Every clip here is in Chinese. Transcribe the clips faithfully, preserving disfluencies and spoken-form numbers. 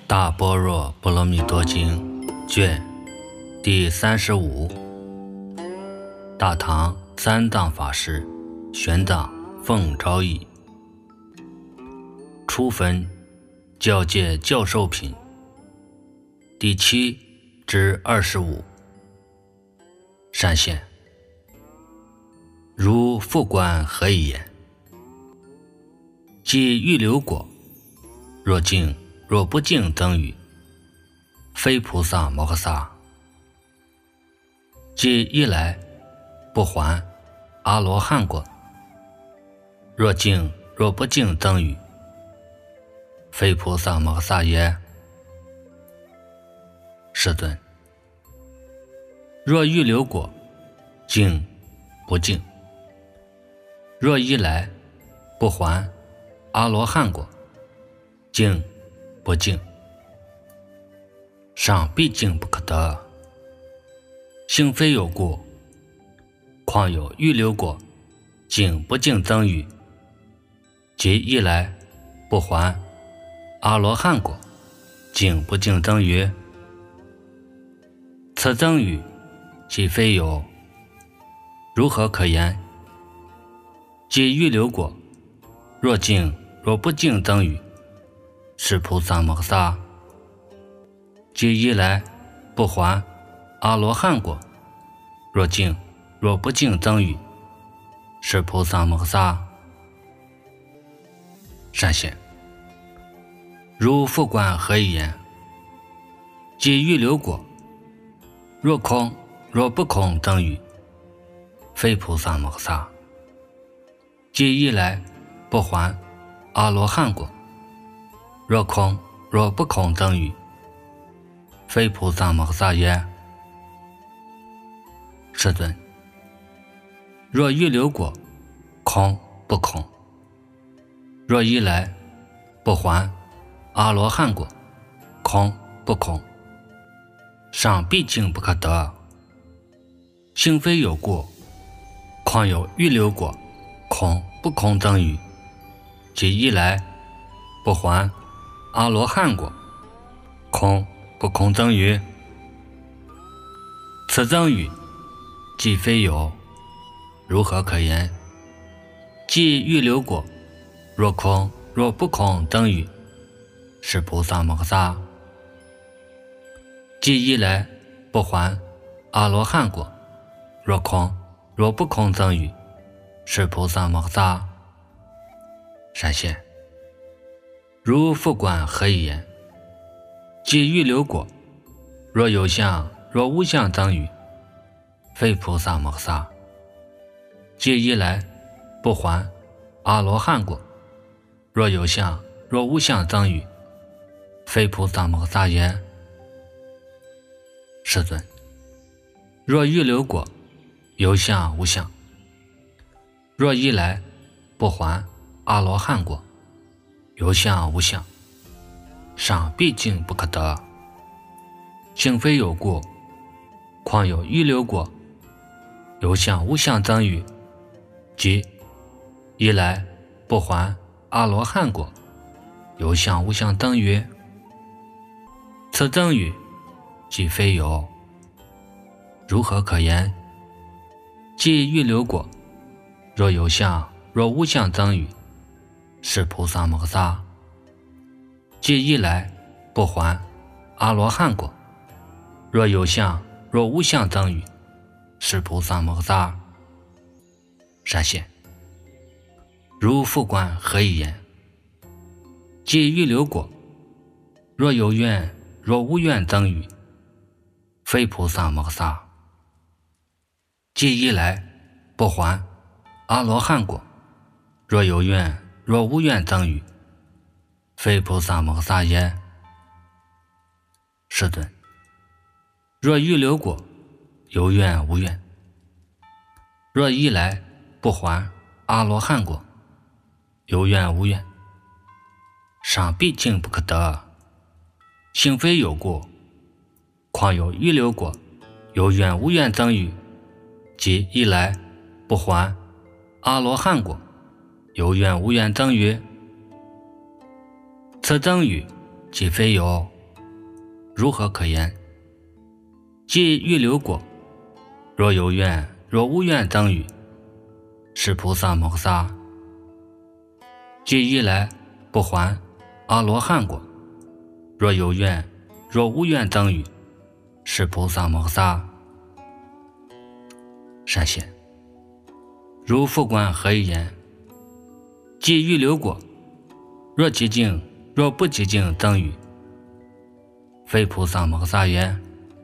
大般若波罗蜜多经卷第三十五，大唐三藏法师玄奘奉诏译，初分教戒教授品第七至二十五。善现，如复观何以言？即欲流果，若净若不净增语，非菩萨摩诃萨。即一来不还阿罗汉果，若净若不净增语，非菩萨摩诃萨也。世尊，若欲流果，净不净，若一来不还阿罗汉果，净不净，尚必净不可得。性非有故，况有欲流果，净不净增语，即一来不还阿罗汉果，净不净增语，此增语即非有，如何可言？即欲流果，若净若不净增语，是菩萨摩诃萨。即一来不还阿罗汉果，若净若不净增语，是菩萨摩诃萨。善现，如复观何以言？即欲流果，若空若不空增语，非菩萨摩诃萨。即一来不还阿罗汉果，若空若不空增语，非菩萨摩诃萨也。世尊，若欲流果，空不空，若一来不还阿罗汉果，空不空，尚必净不可得。性非有故，况有欲流果，空不空增语，即一来不还阿罗汉果，空不空增语，此增语即非有，如何可言？即欲流果，若空若不空增语，是菩萨摩诃萨。即一来不还阿罗汉果，若空若不空增语，是菩萨摩诃萨。善现，如复观何以言？即欲流果，若有相若无相增语，非菩萨摩诃萨。即一来不还阿罗汉果，若有相若无相增语，非菩萨摩诃萨也。世尊，若欲流果，有相无相，若一来不还阿罗汉果，有相无相，尚必净不可得。性非有故，况有欲流果，有相无相增语，即一来不还阿罗汉果，有相无相增语，此增语即非有，如何可言？即欲流果，若有相若无相增语，是菩萨摩诃萨。即一来不还阿罗汉果，若有相若无相增语，是菩萨摩诃萨。善现，如复观何以言？即欲流果，若有愿若无愿增语，非菩萨摩诃萨。即一来不还阿罗汉果，若有愿若无愿增语，非菩萨摩诃萨也。世尊，若欲流果，有愿无愿，若一来不还阿罗汉果，有愿无愿，尚必净不可得。性非有故，况有欲流果，有愿无愿增语，即一来不还阿罗汉果，有愿无愿增语，此增语即非有， 如何可言？即欲留果，若有愿若无愿增与，是菩萨摩诃萨。即一来不还阿罗汉果，若有愿若无愿增与，是菩萨摩诃萨。善显，如复观何以言？即欲留果，若极净若不极净增与，非菩萨摩诃萨也。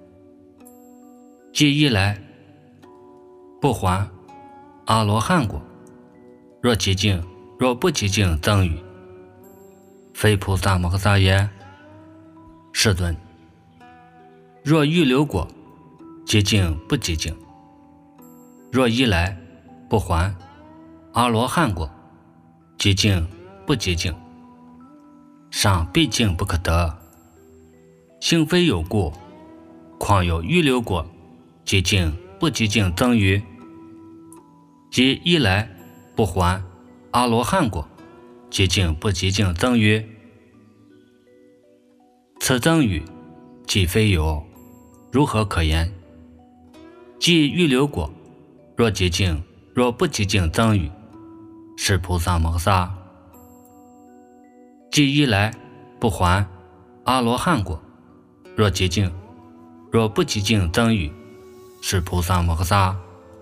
即一来不还阿罗汉果，若极净若不极净增与，非菩萨摩诃萨也。世尊，若欲留果，极净不极净，若一来不还阿罗汉果，极净不极净，尚毕竟不可得。幸非有故，况有欲留果，极净不极净增与，即一来不还阿罗汉果，极净不极净增与。此增与既非有，如何可言？即欲留果，若极净若不极净增与，是菩萨摩诃萨。即一来不还阿罗汉果，若极净若不极净增与，是菩萨摩诃萨。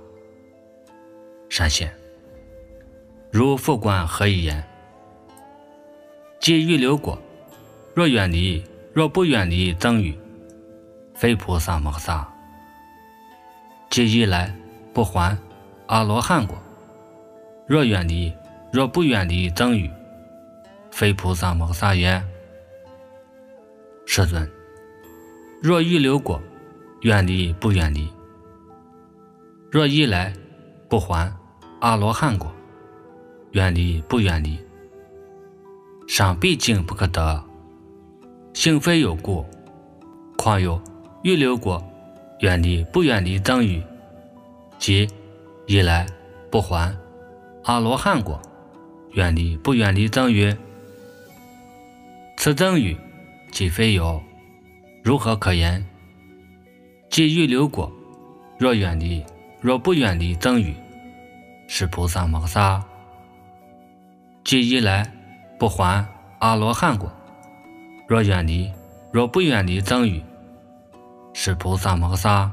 善显，如复观何以言？即欲留果，若远离若不远离增与，非菩萨摩诃萨。即一来不还阿罗汉果，若远离若不远离增与，非菩萨摩诃萨也。世尊，若欲留果，远离不远离，若一来不还阿罗汉果，远离不远离，尚毕竟不可得。幸非有故，况有欲留果，远离不远离增与，即一来不还阿罗汉果，远离不远离增与。此增与既非有，如何可言？即欲留果，若远离若不远离增与，是菩萨摩诃萨。即一来不还阿罗汉果，若远离若不远离增与，是菩萨摩诃萨。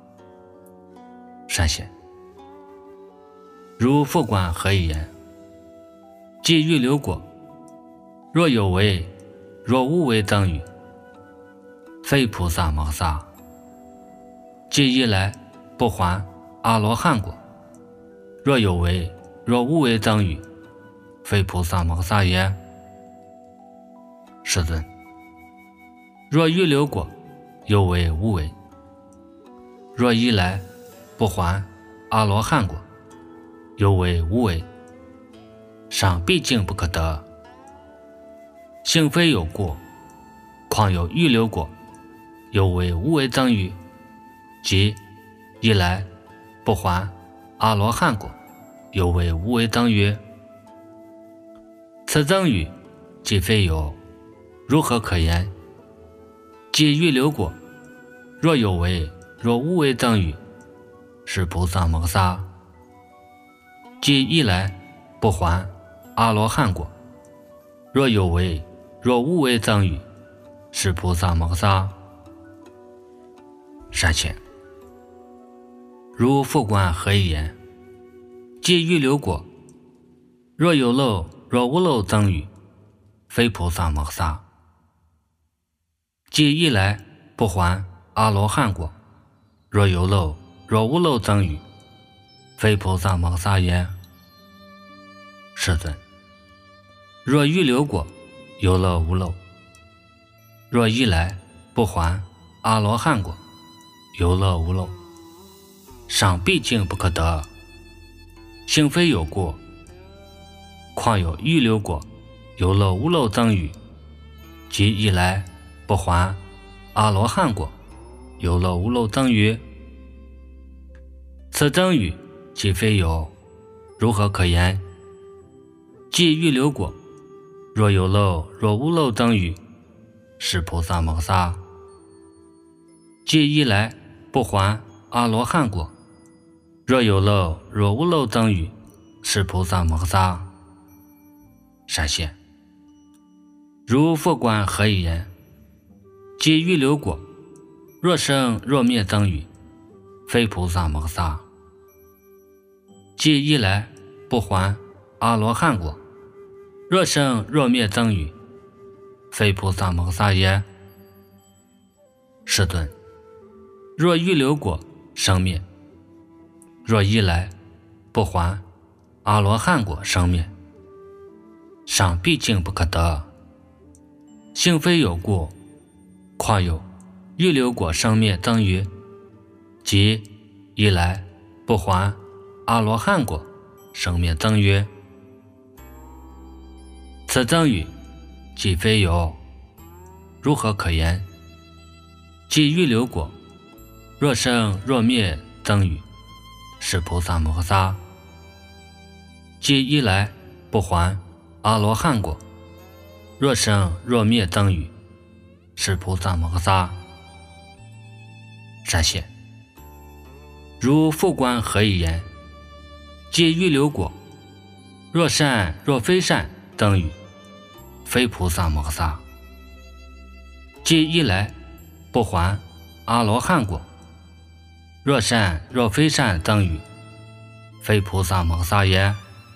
善显，如复观何以言？即欲留果，若有为若无为增与，非菩萨摩诃萨。即一来不还阿罗汉果，若有为若无为增与，非菩萨摩诃萨也。世尊，若欲留果，有为无为，若一来不还阿罗汉果，有为无为，尚毕竟不可得。幸非有故，况有欲留果，有为无为增与，即一来不还阿罗汉果，有为无为增与。此增与既非有，如何可言？即欲留果，若有为若无为增与，是菩萨摩诃萨。即一来不还阿罗汉果，若有为若无为增与，是菩萨摩诃萨。善显，如复观何以言？即欲留果，若有漏若无漏增与，非菩萨摩诃萨。即一来不还阿罗汉果，若有漏若无漏增与，非菩萨摩诃萨也。世尊，若欲留果，有漏无漏，若一来不还阿罗汉果，有漏无漏，尚毕竟不可得。幸非有故，况有欲留果，有漏无漏增与，即一来不还阿罗汉果，有漏无漏增与。此增与既非有，如何可言？即欲留果，若有漏若无漏增与，是菩萨摩诃萨。 即一来不还阿罗汉果。若有漏若无漏等语，是菩萨摩诃萨。闪现如复观何以言？即预流果，若生若灭等语，非菩萨摩诃萨。即一来不还阿罗汉果，若生若灭等语，非菩萨摩诃萨也。世尊，若预流果生灭，若一来不还阿罗汉果生灭，尚毕竟不可得。性非有故，况有预流果生灭等于，即一来不还阿罗汉果生灭等于。此等语即非有，如何可言？即预流果，若生若灭等语，是菩萨摩诃萨。即一来不还阿罗汉果，若生若灭等语，是菩萨摩诃萨。闪现如复观何以言？即预流果，若善若非善等语，非菩萨摩诃萨。即一来不还阿罗汉果，若善若非善等语，非菩萨摩诃萨也。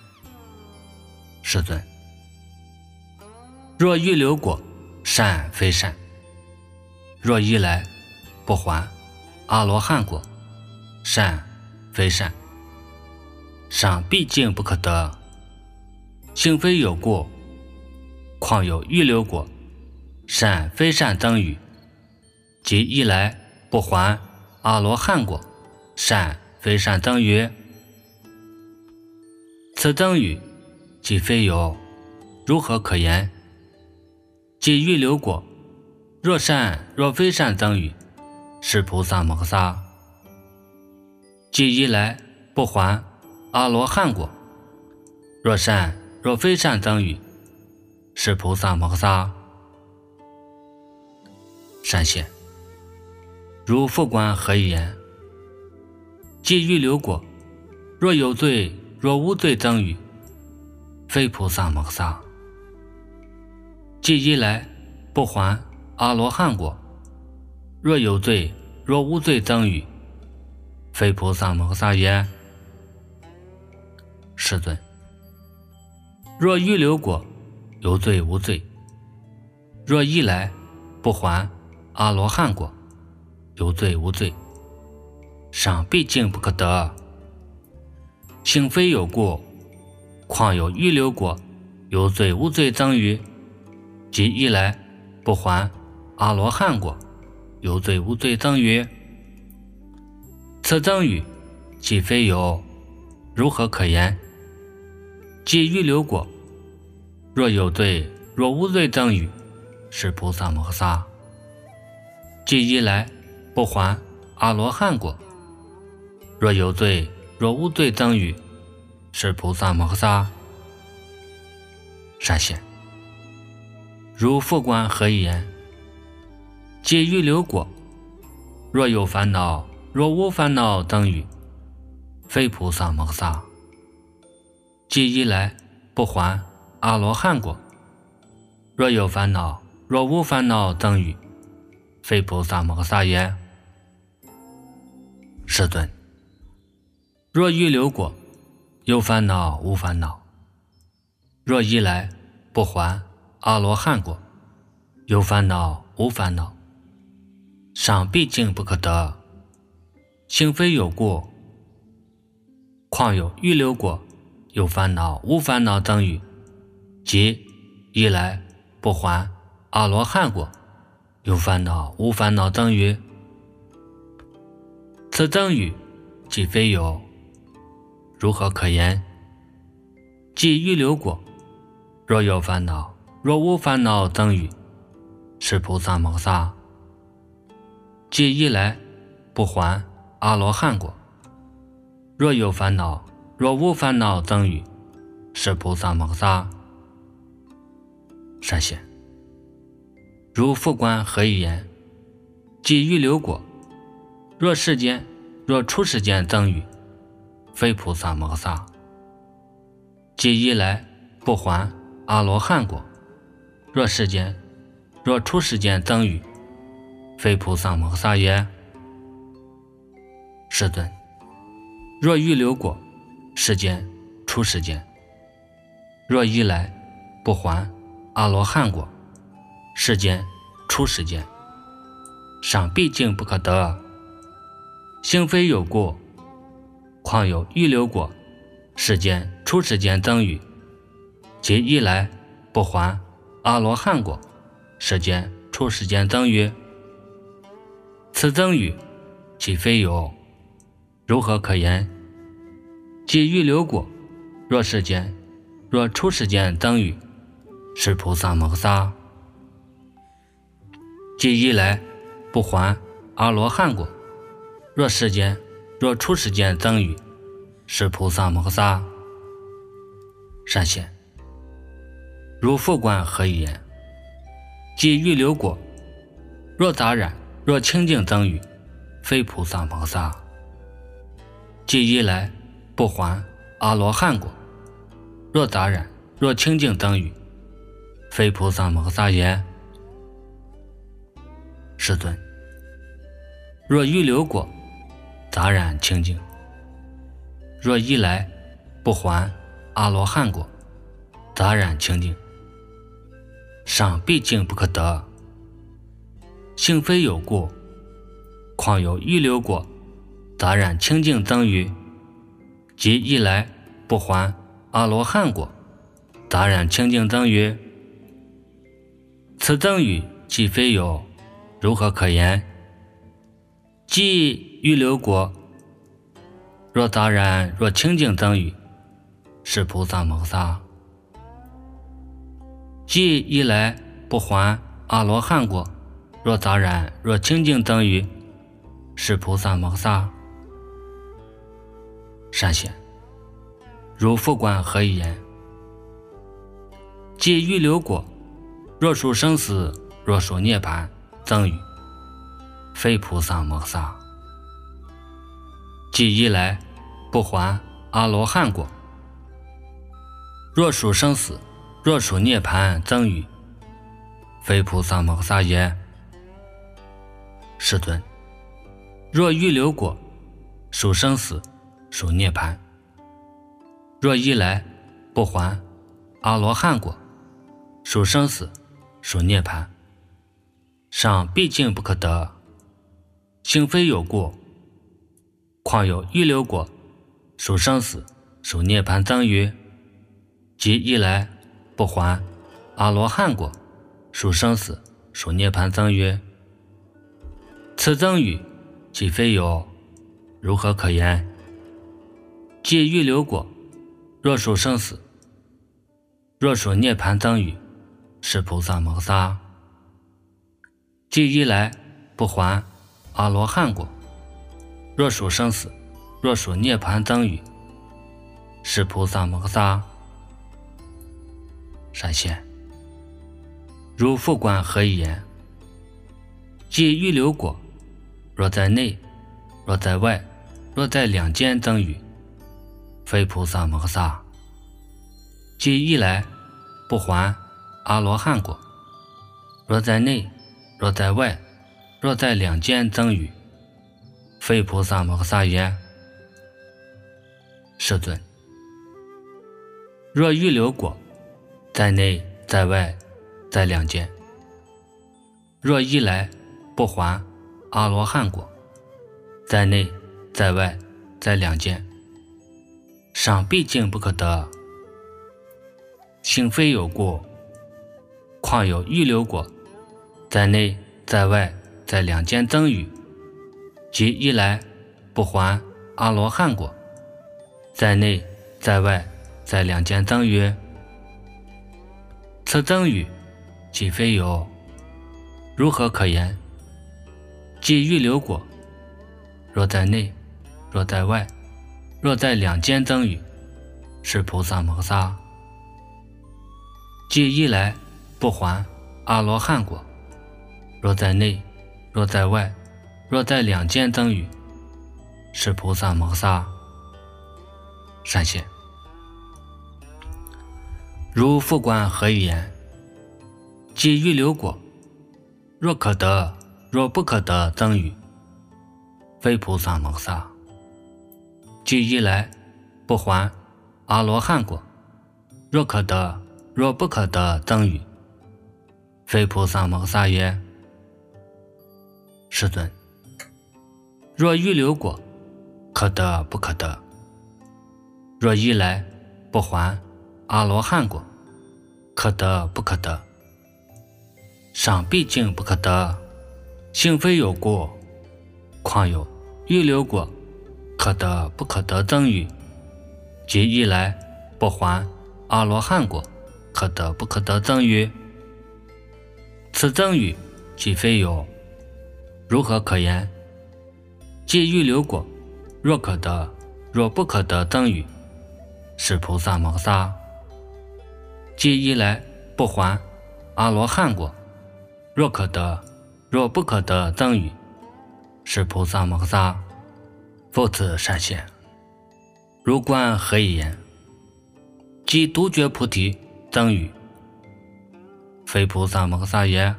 世尊，若预流果善非善，若一来不还阿罗汉果，善非善，尚毕竟不可得。性非有故，况有预流果善非善等语，即一来不还阿罗汉果善非善等语。此等语即非有，如何可言？即预流果，若善若非善等语，是菩萨摩诃萨。即一来不还阿罗汉果，若善若非善等语，是菩萨摩诃萨。闪现如复观何以言？即预流果，若有罪若无罪等语，非菩萨摩诃萨。即一来不还阿罗汉果，若有罪若无罪等语，非菩萨摩诃萨也。世尊，若预流果有罪无罪，若一来不还阿罗汉果，有罪无罪，尚毕竟不可得。性非有故，况有预流果有罪无罪等语，即一来不还阿罗汉果，有罪无罪等语。此等语即非有，如何可言？即预流果，若有罪若无罪等语，是菩萨摩诃萨。即一来不还阿罗汉果，若有罪若无罪等语，是菩萨摩诃萨。闪现如复观何以言？即预流果，若有烦恼若无烦恼等语，非菩萨摩诃萨。即一来不还阿罗汉果，若有烦恼若无烦恼等语，非菩萨摩诃萨也。世尊，若预流果有烦恼无烦恼，若一来不还阿罗汉果，有烦恼无烦恼，尚毕竟不可得。性非有故，况有预流果有烦恼无烦恼等语，即一来不还阿罗汉果，有烦恼无烦恼等语。此等语即非有，如何可言？即预流果，若有烦恼若无烦恼等语，是菩萨摩诃萨。即一来不还阿罗汉果，若有烦恼若无烦恼等语，是菩萨摩诃萨。闪现如复观何以言？即预流果， 若世间若出世间增与，非菩萨摩萨。即一来不还阿罗汉果。若世间若出世间增与，非菩萨摩萨也。世尊，若欲留果，世间出世间，若一来不还阿罗汉果，世间出世间，赏毕竟不可得。性非有过，况有欲留果，世间出世间增与，即一来不还阿罗汉果，世间出世间增与，此增与岂非有？如何可言？即欲留果，若世间若出世间增与，是菩萨摩萨。即一来不还阿罗汉果，若世间若出世间增与，是菩萨摩萨。善贤，如复观何以言？即欲留果，若杂染若清净增与，非菩萨摩萨。即一来不还阿罗汉果，若杂染若清净增与，非菩萨摩萨也。世尊，若欲留果，杂染清净，若一来不还阿罗汉果，杂染清净，赏毕竟不可得。性非有过，况有欲留果，杂染清净增与，即一来不还阿罗汉果，杂染清净增与，此增与既非有，如何可言？即欲留果，若杂染若清净增与，是菩萨摩萨。即一来不还阿罗汉果，若杂染若清净增与，是菩萨摩萨。善贤，如复观何以言？即欲留果，若属生死若属涅槃增与，非菩萨摩萨。即一来不还阿罗汉果，若属生死若属涅槃增与，非菩萨摩萨也。世尊，若欲留果，属生死属涅槃，若一来不还阿罗汉果，属生死属涅槃，赏毕竟不可得。性非有过，况有欲留果，属生死属涅槃增与，即一来不还阿罗汉果，属生死属涅槃增与，此增与既非有，如何可言？即欲留果，若属生死若属涅槃增与，是菩萨摩萨。即一来不还阿罗汉果，若属生死若属涅槃增与，是菩萨摩萨。善贤，如复观何以言？即欲留果，若在内若在外若在两间增与，非菩萨摩萨。即一来不还阿罗汉果，若在内若在外若在两间增与，非菩萨摩萨也。世尊，若欲留果，在内在外在两间，若一来不还阿罗汉果，在内在外在两间，赏毕竟不可得。性非有过，况有欲留果，在内在外在两间增与，即一来不还阿罗汉果，在内在外在两间增与，此增与既非有，如何可言？即欲留果，若在内若在外若在两间增与，是菩萨摩萨。即一来不还阿罗汉果，若在内若在外若在两见增语，是菩萨摩萨善现。如复观何以言？即欲流果，若可得若不可得增语，非菩萨摩萨。即一来不还阿罗汉果，若可得若不可得增语，非菩萨摩萨也。世尊，若欲流果，可得不可得，若一来不还阿罗汉果，可得不可得，尚毕竟不可得，性非有过，况有欲流果，可得不可得增语，即一来不还阿罗汉果，可得不可得增语，此增语即非有，如何可言？即欲流果，若可得若不可得增语，是菩萨摩萨。即一来不还阿罗汉果，若可得若不可得增语，是菩萨摩萨。复次善现，如观何以言？即独觉菩提增语，非菩萨摩萨也。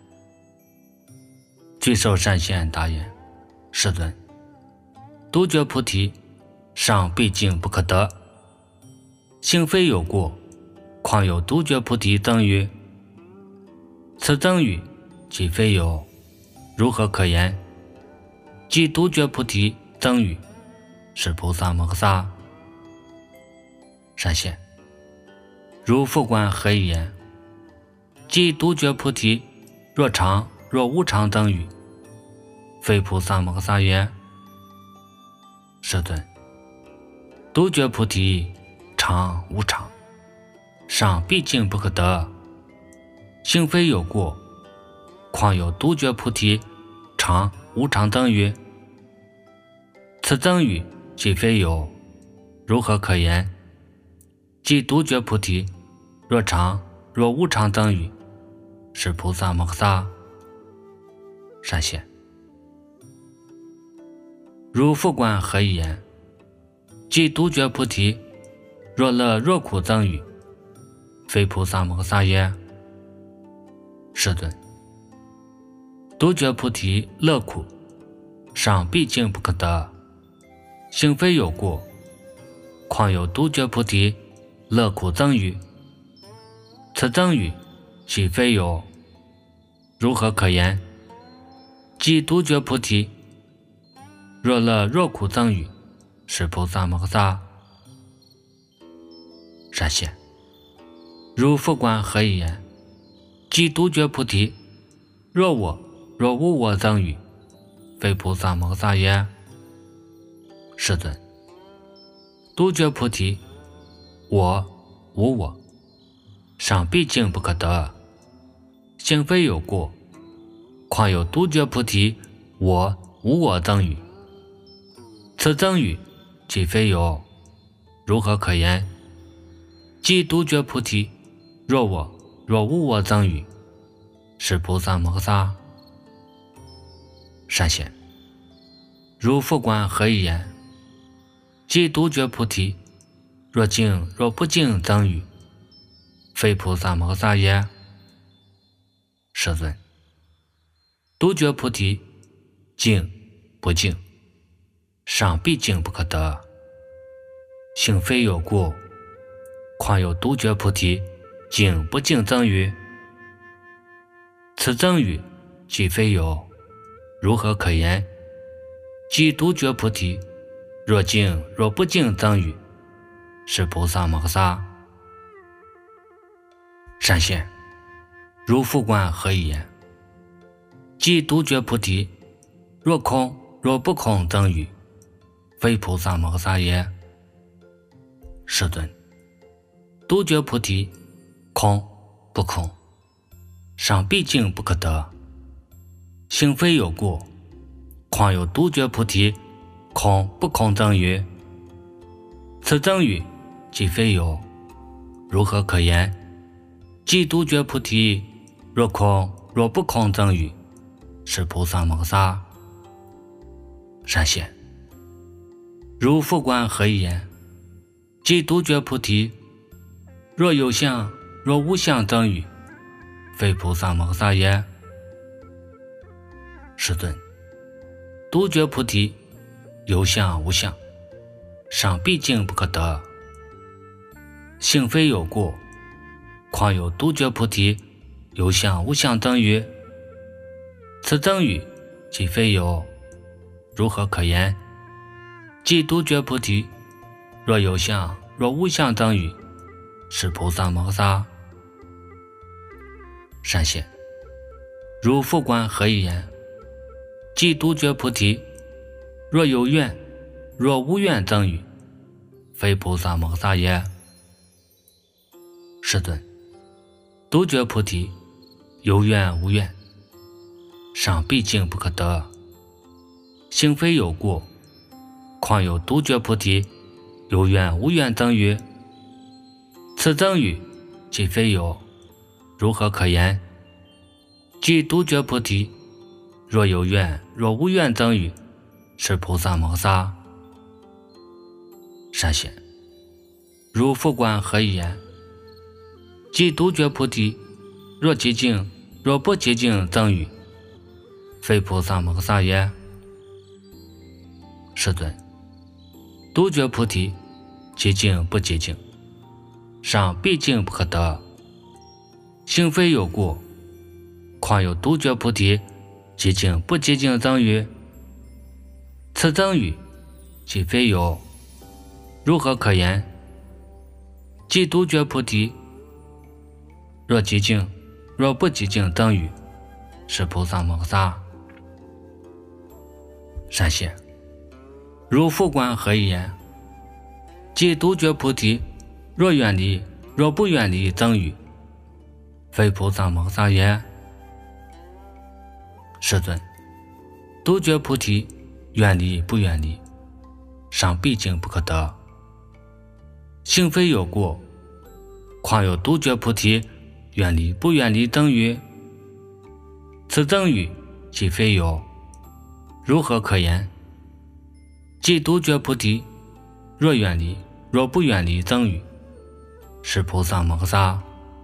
具受善现答言：世尊，独觉菩提尚毕竟不可得，性非有过，况有独觉菩提增语？此增语即非有，如何可言？即独觉菩提增语，是菩萨摩萨善现。如复观何以言？即独觉菩提若常若无常增语，非菩萨摩萨也。世尊，独觉菩提常无常，尚毕竟不可得，性非有过，况有独觉菩提常无常增语？此增语即非有，如何可言？即独觉菩提若常若无常增语，是菩萨摩萨善现。如复观何以言？即独觉菩提若乐若苦增语，非菩萨摩萨也。世尊，独觉菩提乐苦尚毕竟不可得，性非有过，况有独觉菩提乐苦增语？此增语岂非有，如何可言？即独觉菩提若乐若苦增语，是菩萨摩萨善现。如复观何以言？即独觉菩提若我若无我增语，非菩萨摩萨也。世尊，独觉菩提我无我尚毕竟不可得，性非有过，况有独觉菩提我无我增语？此增语即非有，如何可言？即独觉菩提若我若无我增语，是菩萨摩萨善现。如复观何以言？即独觉菩提若净若不净增语，非菩萨摩萨也。世尊，独觉菩提净不净，尚毕竟不可得，性非有过，况有独觉菩提净不净增语？此增语即非有，如何可言？即独觉菩提若净若不净增语，是菩萨摩萨善现。如复观何以言？即独觉菩提若空若不空增语，非菩萨摩萨也。世尊，独觉菩提空不空尚毕竟不可得，性非有过，况有独觉菩提空不空增语？此增语即非有，如何可言？即独觉菩提若空若不空增语，是菩萨摩萨善现。如复观何以言？即独觉菩提，若有相若无相等语，非菩萨摩萨也。世尊，独觉菩提有相无相，尚毕竟不可得。性非有过，况有独觉菩提有相无相等语？此等语既非有，如何可言？即独觉菩提，若有相若无相等语，是菩萨摩萨。善现。如复观何以言？即独觉菩提，若有愿若无愿等语，非菩萨摩萨也。世尊，独觉菩提有愿无愿，尚毕竟不可得。性非有过，况有独觉菩提有愿无愿等语？此等语既非有，如何可言？即独觉菩提，若有愿若无愿等语，是菩萨摩萨。善现。如复观何以言？即独觉菩提，若寂静若不寂静等语，非菩萨摩萨也。世尊，独觉菩提寂静不寂静，尚毕竟不可得。性非有过，况有独觉菩提寂静不寂静等语？此等语既非有，如何可言？即独觉菩提，若寂静若不寂静等语，是菩萨摩萨。善现。如复观何以言？即独觉菩提，若远离若不远离等语，非菩萨摩萨也。世尊，独觉菩提远离不远离，尚毕竟不可得。性非有过，况有独觉菩提远离不远离等语？此等语既非有，如何可言？即独觉菩提，若远离若不远离等语，是菩萨摩萨。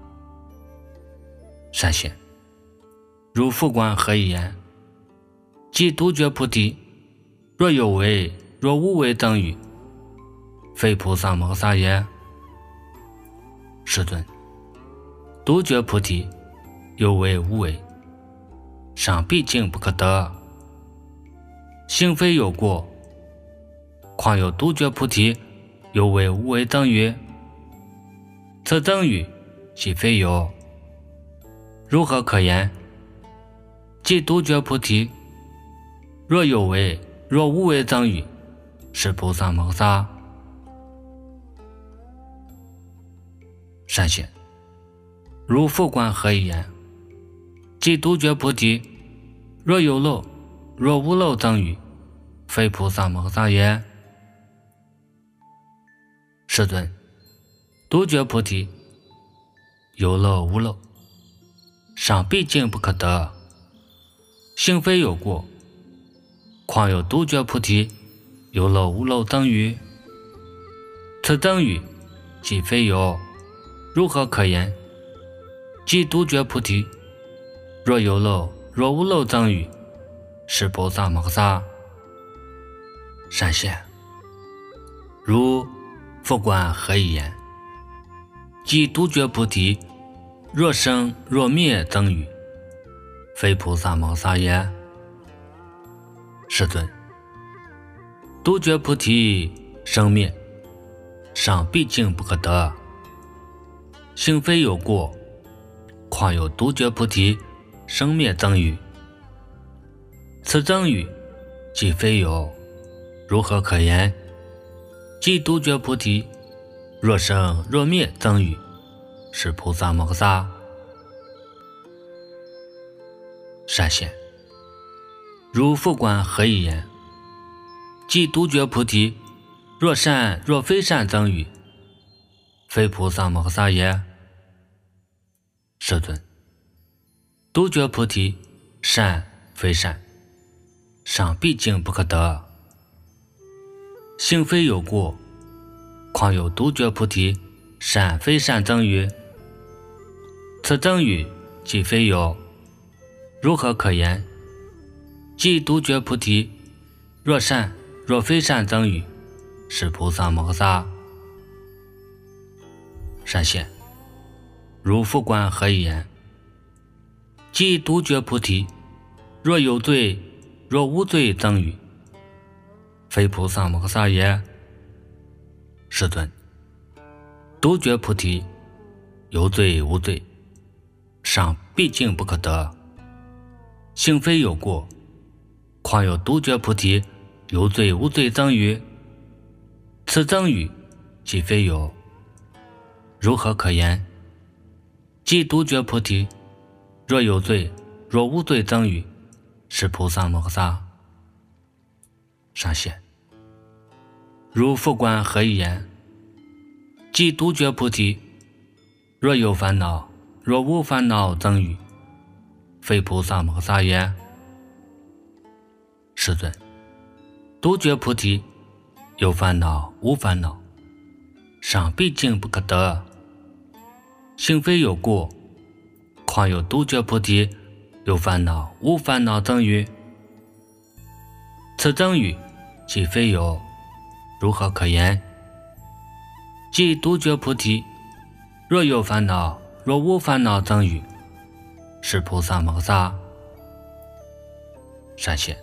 善现。如复观何以言？即独觉菩提，若有为若无为等语，非菩萨摩萨也。世尊，独觉菩提有为无为，尚毕竟不可得。性非有过，况有独觉菩提有为无为等语？此等语既非有，如何可言？即独觉菩提，若有为若无为等语，是菩萨摩萨。善现。如复观何以言？即独觉菩提，若有漏若无漏等语，非菩萨摩萨也。世尊，独觉菩提有漏无漏，尚毕竟不可得。性非有过，况有独觉菩提有漏无漏等语？此等语既非有，如何可言？即独觉菩提，若有漏若无漏等语，是菩萨摩萨。善现。如复观何以言？即独觉菩提，若生若灭等语，非菩萨摩萨也。世尊，独觉菩提生灭，尚毕竟不可得。性非有过，况有独觉菩提生灭等语？此等语既非有，如何可言？即独觉菩提，若生若灭等语，是菩萨摩萨。善现。如复观何以言？即独觉菩提，若善若非善等语，非菩萨摩萨也。世尊，独觉菩提善非善，尚毕竟不可得。 性非有过，况有独觉菩提，善非善增于。此增于即非有，如何可言？即独觉菩提，若善若非善增于，是菩萨摩诃。善现，如复观何以言？即独觉菩提，若有罪若无罪增于，非菩萨摩诃也。世尊，独觉菩提，有罪无罪，尚毕竟不可得。性非有过，况有独觉菩提，有罪无罪增于？此增于即非有，如何可言？即独觉菩提，若有罪若无罪增于，是菩萨摩诃。上现，如复观何以言？即独觉菩提，若有烦恼若无烦恼增于，非菩萨摩诃也。世尊，独觉菩提，有烦恼无烦恼，尚毕竟不可得。性非有过，况有独觉菩提，有烦恼无烦恼增于？此增于即非有，如何可言？即独觉菩提，若有烦恼若无烦恼增于，是菩萨摩诃。善现，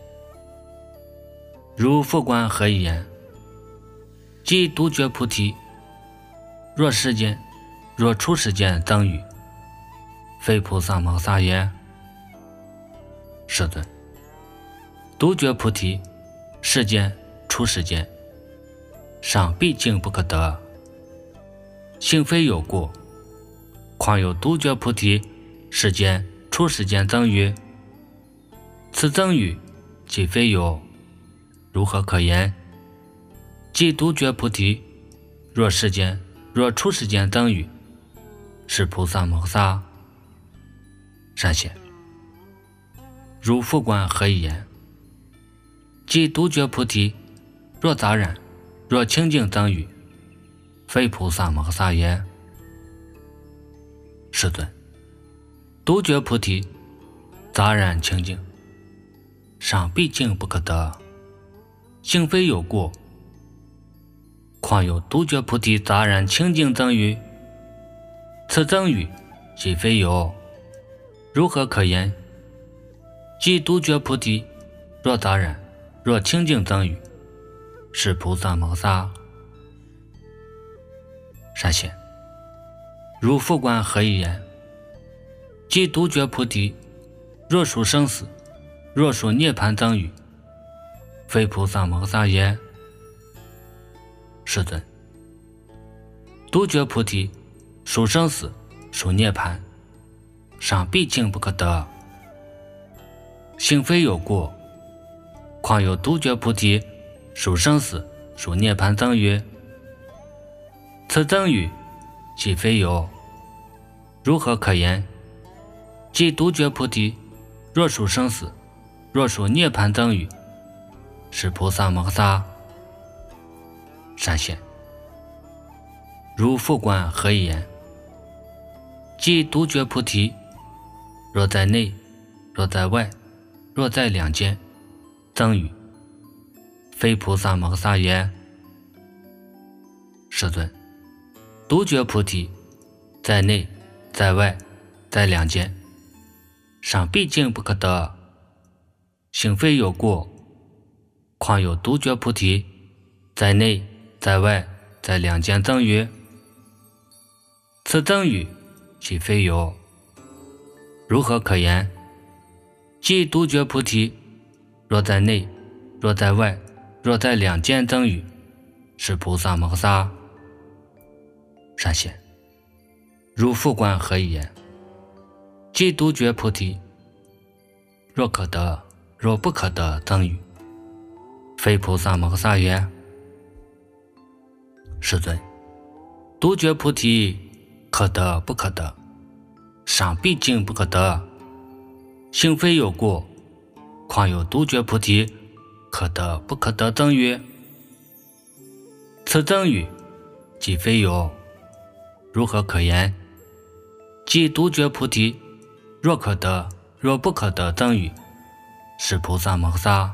如复观何以言？即独觉菩提，若世间若出世间增于，非菩萨摩诃也。世尊，独觉菩提，世间出世间，尚毕竟不可得。性非有过，况有独觉菩提，世间出世间增于？此增于即非有，如何可言？即独觉菩提，若世间若出世间增于，是菩萨摩诃。善现，如复观何以言？即独觉菩提，若杂染若清净增于，非菩萨摩诃也。世尊，独觉菩提，杂染清净，尚毕竟不可得。性非有过，况有独觉菩提杂染清净增于？此增于即非有，如何可言？即独觉菩提，若杂染若清净增于，是菩萨摩诃。善现，如复观何以言？即独觉菩提，若属生死若属涅槃增于，非菩萨摩诃也。世尊，独觉菩提，属生死属涅槃，尚毕竟不可得。性非有过，况有独觉菩提，属生死属涅槃增于？此增于即非有，如何可言？即独觉菩提，若属生死若属涅槃增于，是菩萨摩诃。善现，如复观何以言？即独觉菩提，若在内若在外若在两间增于，非菩萨摩诃也。世尊，独觉菩提，在内在外在两间，尚毕竟不可得。性非有过，况有独觉菩提，在内在外在两间增于？此增于即非有，如何可言？即独觉菩提，若在内若在外若在两间增于，是菩萨摩诃。善现，如复观何以言？即独觉菩提，若可得若不可得增于，非菩萨摩诃也。世尊，独觉菩提，可得不可得，尚毕竟不可得。性非有过，况有独觉菩提，可得不可得增于？ 此增语即非有，如何可言？即独觉菩提，若可得若不可得增语，是菩萨摩萨。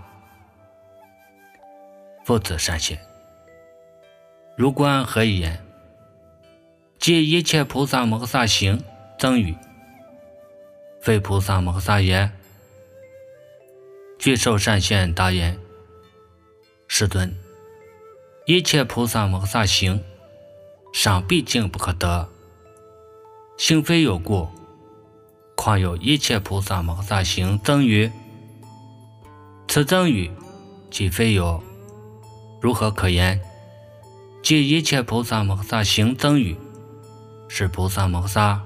复次善现，如观何以言？即一切菩萨摩萨行增语，非菩萨摩萨也。具受善现答言：世尊，一切菩萨摩萨行，尚毕竟不可得。行非有故，况有一切菩萨摩萨行增语？此增语即非有，如何可言？即一切菩萨摩萨行增语，是菩萨摩萨。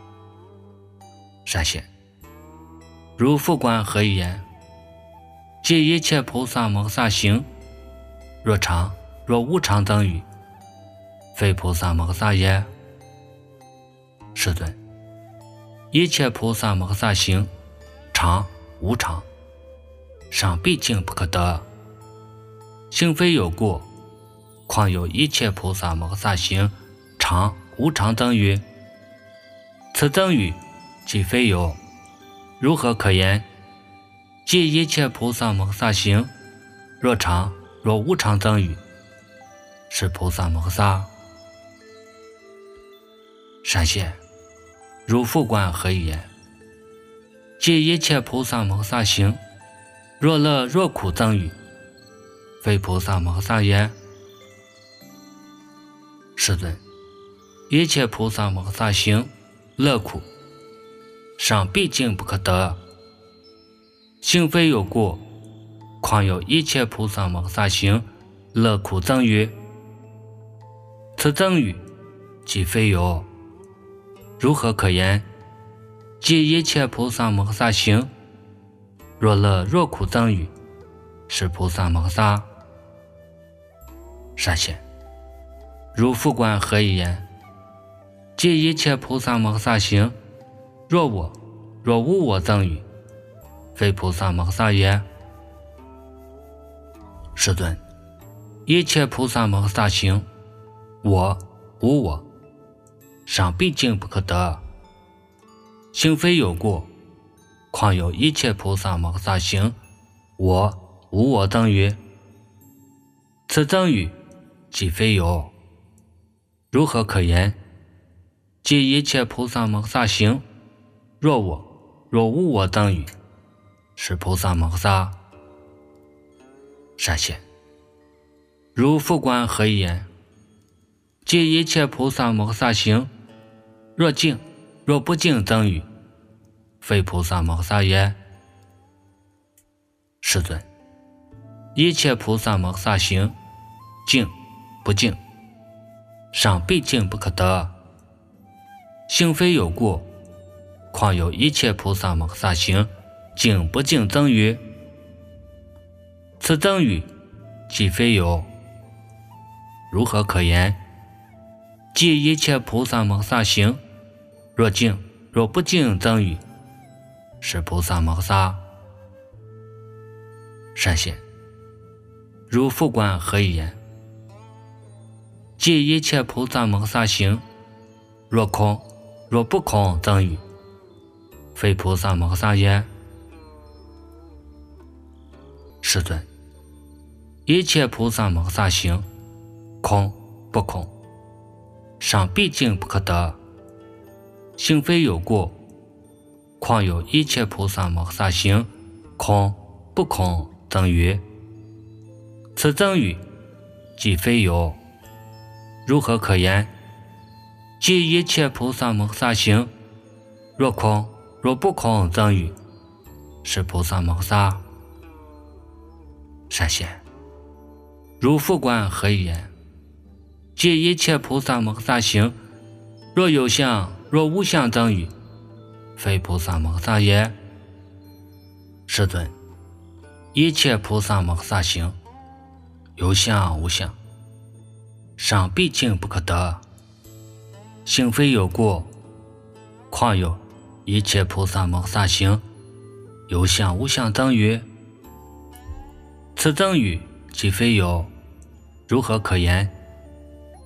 善现，如复观何以言？即一切菩萨摩萨行，若常若无常增语，非菩萨摩萨也。世尊，一切菩萨摩萨行，常无常，尚毕竟不可得。行非有故，况有一切菩萨摩萨行常无常增语？此增语即非有，如何可言？即一切菩萨摩萨行，若常若无常增语，是菩萨摩萨。善现，如复观何以言？即一切菩萨摩萨行，若乐若苦增语，非菩萨摩萨也。世尊，一切菩萨摩萨行乐苦，尚毕竟不可得。行非有故，况有一切菩萨摩萨行乐苦增语？此增语即非有，如何可言？即一切菩萨摩萨行，若乐若苦增语，是菩萨摩萨。善现，如复观何以言？即一切菩萨摩萨行，若我若无我增语，非菩萨摩萨也。世尊，一切菩萨摩萨行，我无我，尚毕竟不可得。行非有故，况有一切菩萨摩萨行，我无我增语？此增语即非有，如何可言？即一切菩萨摩萨行，若我若无我增语，是菩萨摩萨。善现，如复观何以言？即一切菩萨摩萨行，若净若不净增语，非菩萨摩萨也。世尊，一切菩萨摩萨行，净不净，尚毕竟不可得。行非有故，况有一切菩萨摩萨行净不净增语？此增语即非有，如何可言？即一切菩萨摩萨行，若净若不净增语，是菩萨摩萨。善现，如复观何以言？即一切菩萨摩萨行，若空若不空增语，非菩萨摩萨也。世尊，一切菩萨摩萨行，空不空，尚毕竟不可得。行非有故，况有一切菩萨摩萨行，空不空增语？此增语即非有，如何可言？即一切菩萨摩萨行，若空若不空增语，是菩萨摩萨。善现，如复观何以言？即一切菩萨摩萨行，若有相若无相增语，非菩萨摩萨也。世尊，一切菩萨摩萨行，有相无相，尚毕竟不可得。行非有故，况有一切菩萨摩萨行，有相无相增语？此增语即非有，如何可言？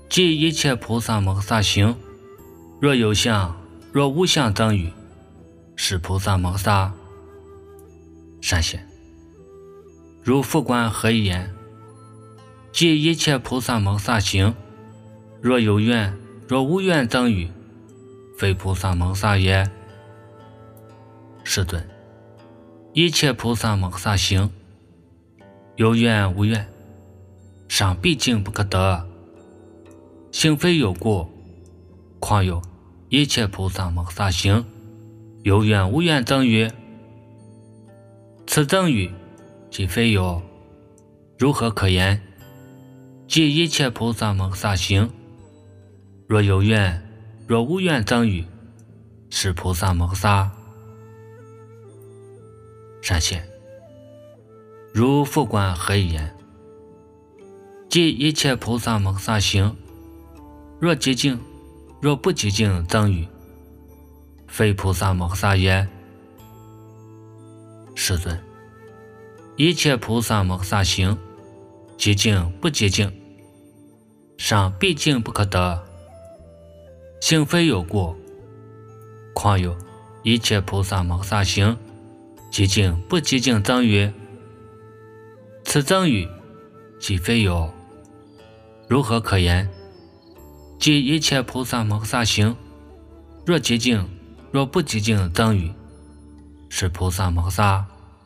即一切菩萨摩萨行，若有相若无相等语，是菩萨摩萨善现。如复观何以言？即一切菩萨摩萨行，若有愿若无愿等语，非菩萨摩萨也。世尊，一切菩萨摩萨行，有愿无愿，尚毕竟不可得。行非有过，况有一切菩萨摩萨行，有愿无愿等语。此等语即非有，如何可言？即一切菩萨摩萨行，若有愿若无愿等语，是菩萨摩萨善现。如复观何以言？即一切菩萨摩萨行，若寂静若不寂静等语，非菩萨摩萨也。世尊，一切菩萨摩萨行，寂静不寂静，尚毕竟不可得。行非有过，况有一切菩萨摩萨行，寂静不寂静等语。此等语即非有，如何可言？即一切菩萨摩萨行，若寂静若不寂静等语，是菩萨摩萨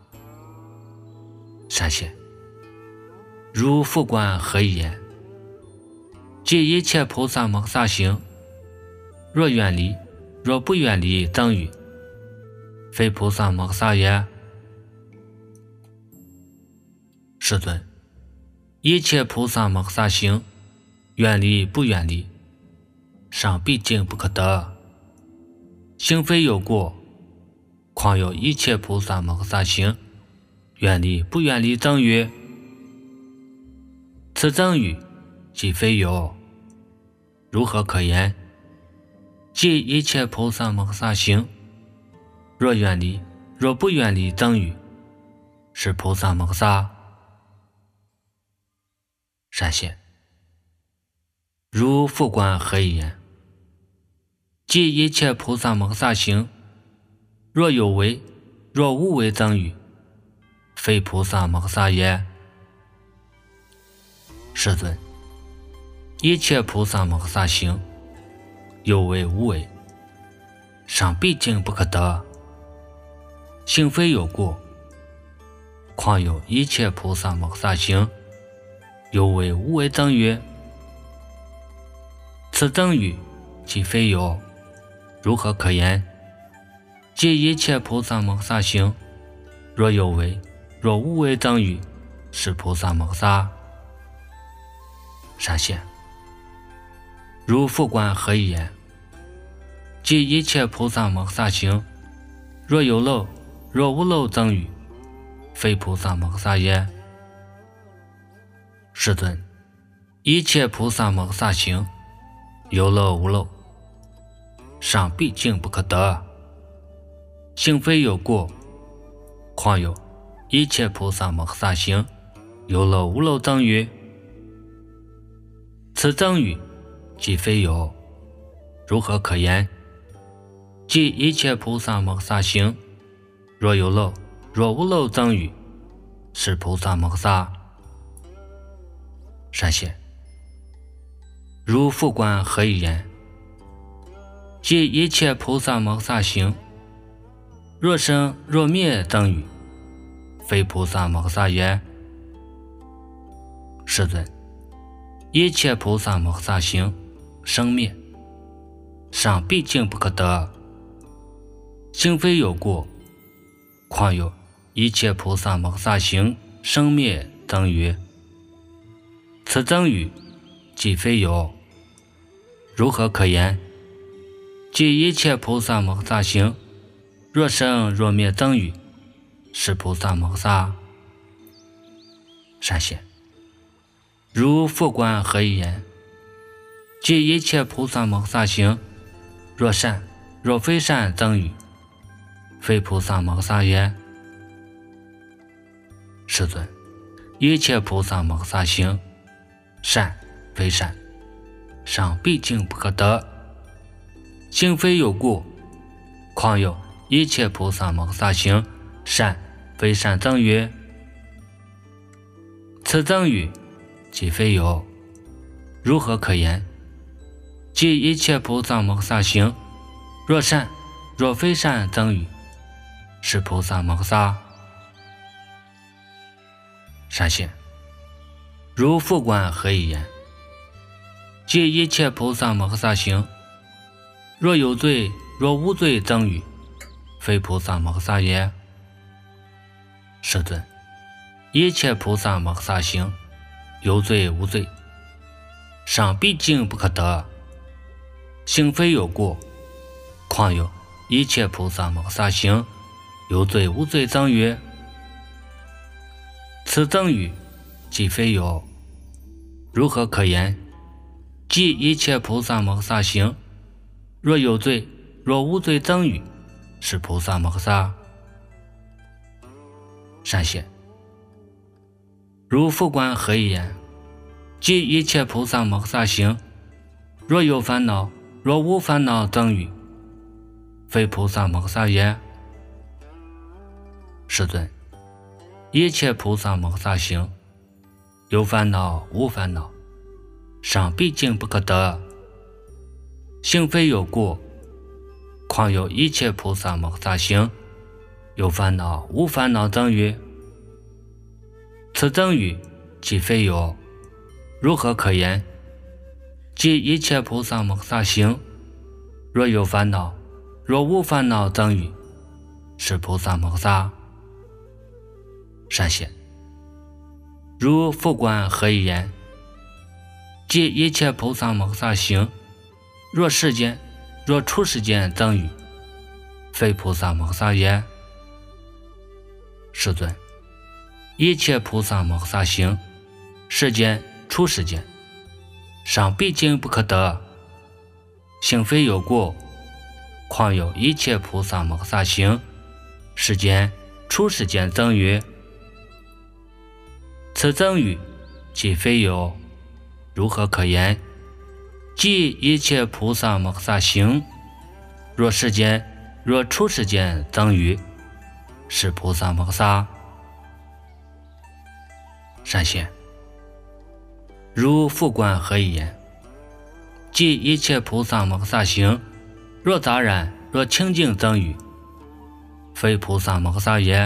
善现。如复观何以言？即一切菩萨摩萨行，若远离若不远离等语，非菩萨摩萨也。世尊，一切菩萨摩萨行，远离不远离，尚毕竟不可得。行非有过，况有一切菩萨摩萨行，远离不远离等语。此等语即非有，如何可言？即一切菩萨摩萨行，若远离若不远离等语，是菩萨摩萨善现。如复观何以言？即一切菩萨摩萨行，若有为若无为等语，非菩萨摩萨也。世尊，一切菩萨摩萨行，有为无为，尚毕竟不可得。行非有过，况有一切菩萨摩萨行，有为无为等语。此等语即非有，如何可言？即一切菩萨摩萨行，若有为若无为等语，是菩萨摩萨善现。如复观何以言？即一切菩萨摩萨行，若有漏若无漏等语，非菩萨摩萨也。世尊，一切菩萨摩萨行，有漏无漏，尚毕竟不可得。行非有过，况有一切菩萨摩萨行，有漏无漏等语。此等语即非有，如何可言？即一切菩萨摩萨行，若有漏若无漏等语，是菩萨摩萨善现。如复观何以言？即一切菩萨摩萨行，若生若灭等语，非菩萨摩萨也。世尊，一切菩萨摩萨行，生灭，尚毕竟不可得。行非有过，况有一切菩萨摩萨行，生灭等语。此等语即非有，如何可言？即一切菩萨摩萨行，若生若灭等语，是菩萨摩萨善现。如复观何以言？即一切菩萨摩萨行，若善若非善等语，非菩萨摩萨也。世尊，一切菩萨摩萨行，善非善， 上必竟不可得。行非有故，况有一切菩萨摩萨行，善非善增曰：此增语即非有，如何可言？即一切菩萨摩萨行，若善若非善增语，是菩萨摩萨。善现，如复观何以言？即一切菩萨摩萨行，若有罪若无罪增语，非菩萨摩萨也。世尊，一切菩萨摩萨行，有罪无罪，上必竟不可得。行非有过，况有一切菩萨摩萨行，有罪无罪增曰：此增语即非有，如何可言？即一切菩萨摩萨行，若有罪若无罪增语，是菩萨摩萨。善现，如复观何以言？即一切菩萨摩萨行，若有烦恼若无烦恼增语，非菩萨摩萨也。世尊，一切菩萨摩萨行，有烦恼无烦恼，上必竟不可得。行非有过，况有一切菩萨摩萨行，有烦恼无烦恼增语，此增语即非有，如何可言？即一切菩萨摩萨行，若有烦恼若无烦恼增语，是菩萨摩萨。善现，如复观何以言？即一切菩萨摩萨行，若世间若出世间增语，非菩萨摩萨也。世尊，一切菩萨摩萨行，世间出世间，上必竟不可得。行非有过，况有一切菩萨摩萨行，世间出世间增语，此增语即非有，如何可言？即一切菩萨摩萨行，若世间若出世间增语，是菩萨摩萨。善现，如复观何以言？即一切菩萨摩萨行，若杂染若清净增语，非菩萨摩萨也。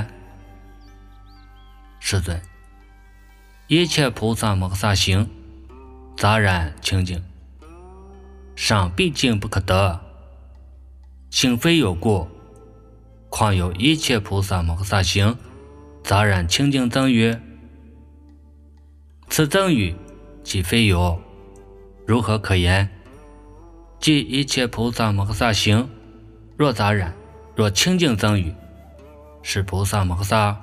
世尊，一切菩萨摩萨行，杂染清净，上必竟不可得。行非有过，况有一切菩萨摩萨行，杂染清净增语，此增语即非有，如何可言？即一切菩萨摩萨行，若杂染若清净增语，是菩萨摩萨。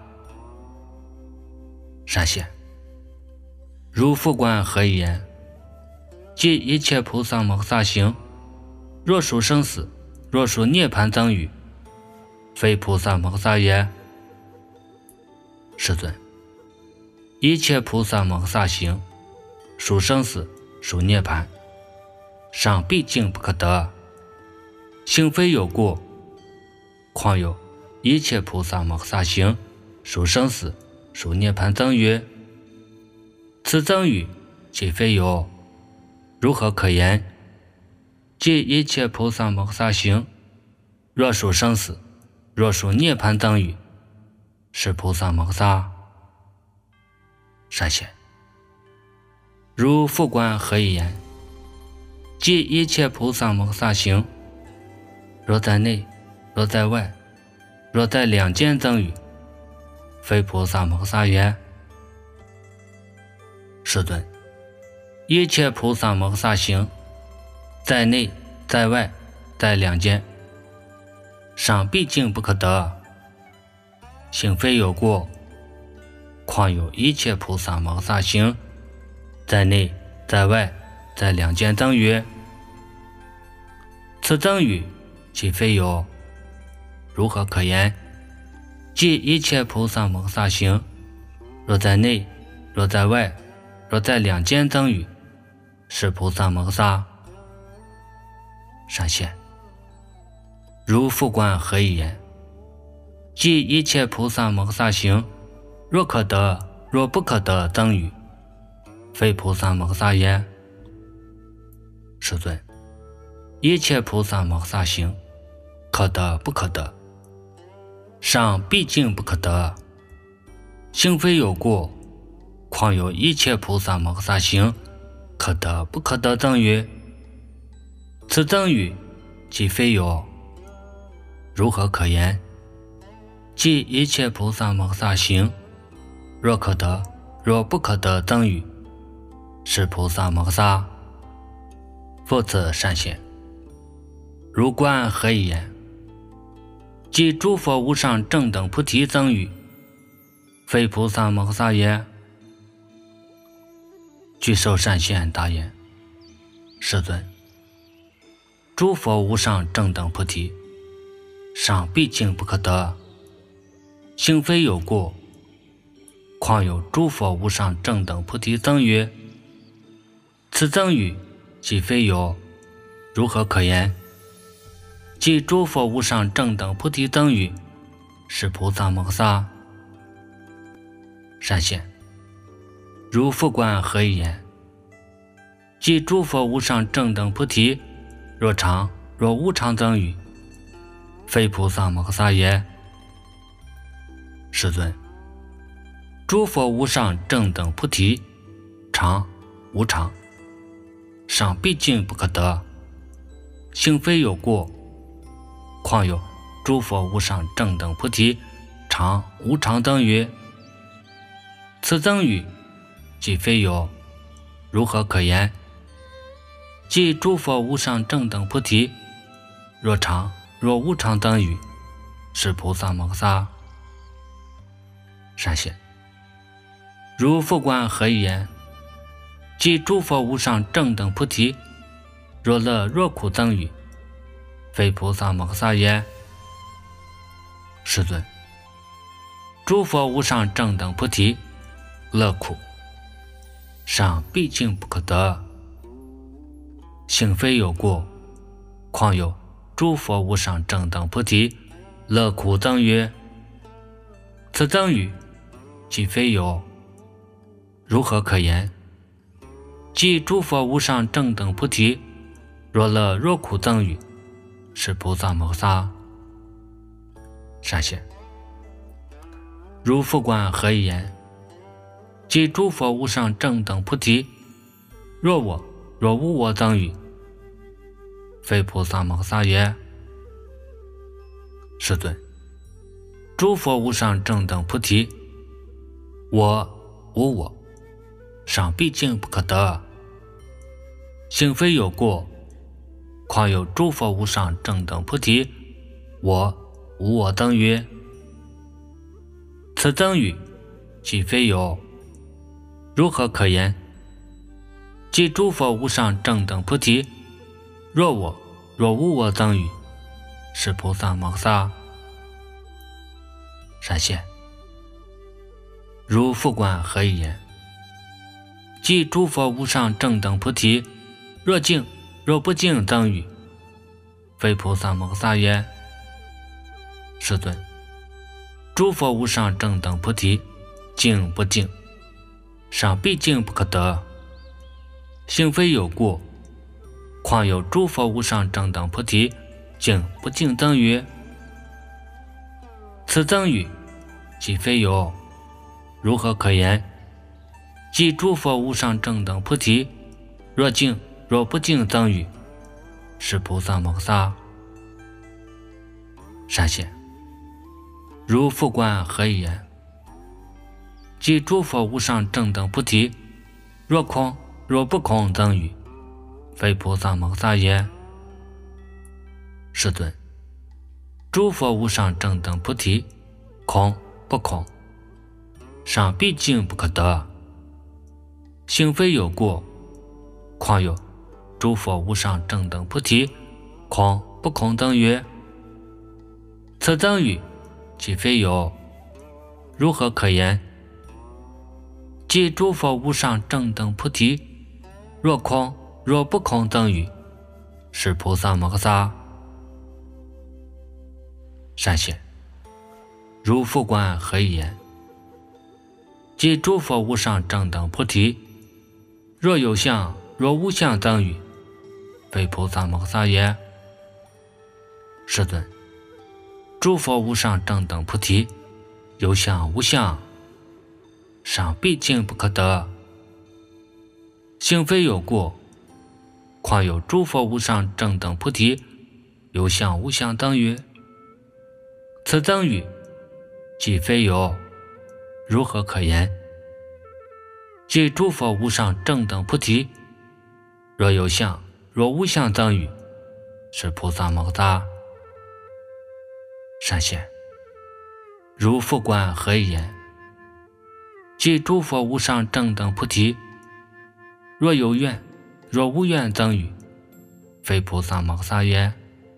善现，如复观何以言？即一切菩萨摩萨行，若属生死若属涅槃增语，非菩萨摩萨也。世尊，一切菩萨摩萨行，属生死属涅槃，上必竟不可得。行非有过，况有一切菩萨摩萨行，属生死属涅槃增语，此增语即非有，如何可言？即一切菩萨摩萨行，若属生死若属涅槃增语，是菩萨摩萨。善现，如复观何以言？即一切菩萨摩萨行，若在内若在外若在两间增语，非菩萨摩萨也。世尊，一切菩萨摩萨行，在内在外在两间，上必竟不可得。行非有过，况有一切菩萨摩萨行，在内在外在两间增语，此增语即非有，如何可言？即一切菩萨摩萨行，若在内若在外若在两间增语， 是菩萨摩萨。闪现。如复观何以言？即一切菩萨摩萨行，若可得，若不可得等语，非菩萨摩萨也。世尊，一切菩萨摩萨行，可得不可得，尚毕竟不可得。行非有过，况有一切菩萨摩萨行，可得不可得等语？此等语即非有，如何可言？即一切菩萨摩萨行，若可得，若不可得等语，是菩萨摩萨。复次善现。如观何以言？即诸佛无上正等菩提等语，非菩萨摩萨也。具受善现答言：世尊，诸佛无上正等菩提，尚毕竟不可得。行非有过，况有诸佛无上正等菩提等语？此等语即非有，如何可言？即诸佛无上正等菩提等语，是菩萨摩萨。善现。如复观何以言？即诸佛无上正等菩提，若常若无常等语，非菩萨摩萨也。世尊，诸佛无上正等菩提，常无常，尚毕竟不可得。行非有过，况有诸佛无上正等菩提，常无常等语？此等语即非有，如何可言？即诸佛无上正等菩提，若常若无常等语，是菩萨摩萨。善现。如复观何以言？即诸佛无上正等菩提，若乐若苦等语，非菩萨摩萨也。世尊，诸佛无上正等菩提，乐苦，尚毕竟不可得。行非有过，况有诸佛无上正等菩提，乐苦等语？此等语即非有，如何可言？即诸佛无上正等菩提，若乐若苦等语，是菩萨摩萨。善现。如复观何以言？即诸佛无上正等菩提，若我若无我等语，非菩萨摩萨也。世尊，诸佛无上正等菩提，我无我，尚毕竟不可得。行非有过，况有诸佛无上正等菩提，我无我等语？此等语即非有，如何可言？即诸佛无上正等菩提，若我若无我等语，是菩萨摩萨。善现。如复观何以言？即诸佛无上正等菩提，若净若不净等语，非菩萨摩萨也。世尊，诸佛无上正等菩提，净不净，尚毕竟不可得。行非有过，况有诸佛无上正等菩提，净不净等语？此等语即非有，如何可言？即诸佛无上正等菩提，若净若不净等语，是菩萨摩萨。善现。如复观何以言？即诸佛无上正等菩提，若空若不空等语，非菩萨摩萨也。世尊，诸佛无上正等菩提，空不空，尚毕竟不可得。行非有过，况有诸佛无上正等菩提，空不空等语？此等语即非有，如何可言？即诸佛无上正等菩提，若空若不空等于是菩萨摩诃萨。善显，如复观何以言？即诸佛无上正等菩提，若有相若无相等于非菩萨摩诃萨也。世尊，诸佛无上正等菩提，有相无相，尚毕竟不可得。性非有过，况有诸佛无上正等菩提，有相无相等于？此等于即非有，如何可言？即诸佛无上正等菩提，若有相若无相等于是菩萨摩诃萨。善显，如复观何以言？即诸佛无上正等菩提，若有愿若无愿等于非菩萨摩诃萨也。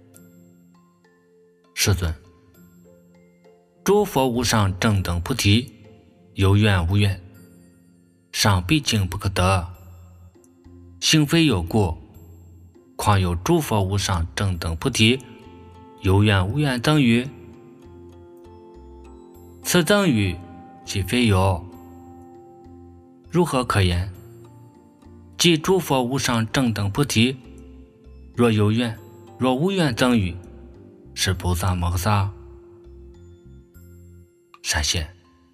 世尊，诸佛无上正等菩提，有愿无愿，尚毕竟不可得。性非有过，况有诸佛无上正等菩提，有愿无愿等于？此等于即非有，如何可言？即诸佛无上正等菩提，若有愿若无愿等于是菩萨摩诃萨。善显，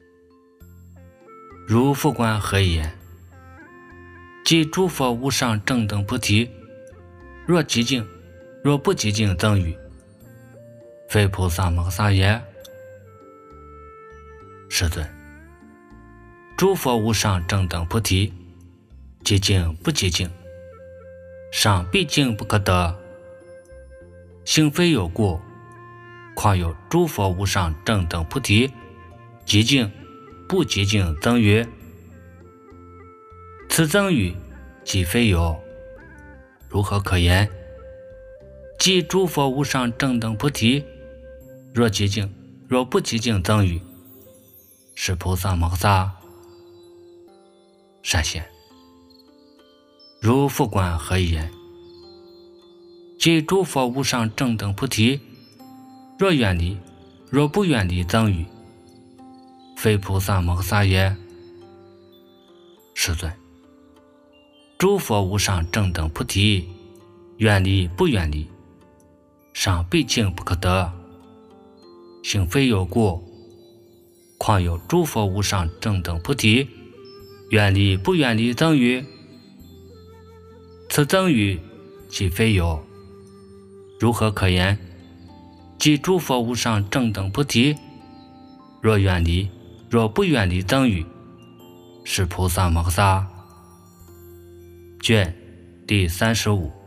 如复观何以言？即诸佛无上正等菩提，若寂静若不寂静等于非菩萨摩诃萨也。世尊，诸佛无上正等菩提，寂静不寂静，尚毕竟不可得。性非有过，况有诸佛无上正等菩提，寂静不寂静等于？此等于即非有，如何可言？即诸佛无上正等菩提，若寂静若不寂静等于是菩萨摩诃萨。善显，如复观何以言？即诸佛无上正等菩提，若远离若不远离等于非菩萨摩诃萨也。世尊，诸佛无上正等菩提，远离不远离，尚毕竟不可得。性非有过，况有诸佛无上正等菩提，远离不远离等于？此等于即非有，如何可言？即诸佛无上正等菩提，若远离若不远离等于是菩萨摩诃萨。卷第三十五。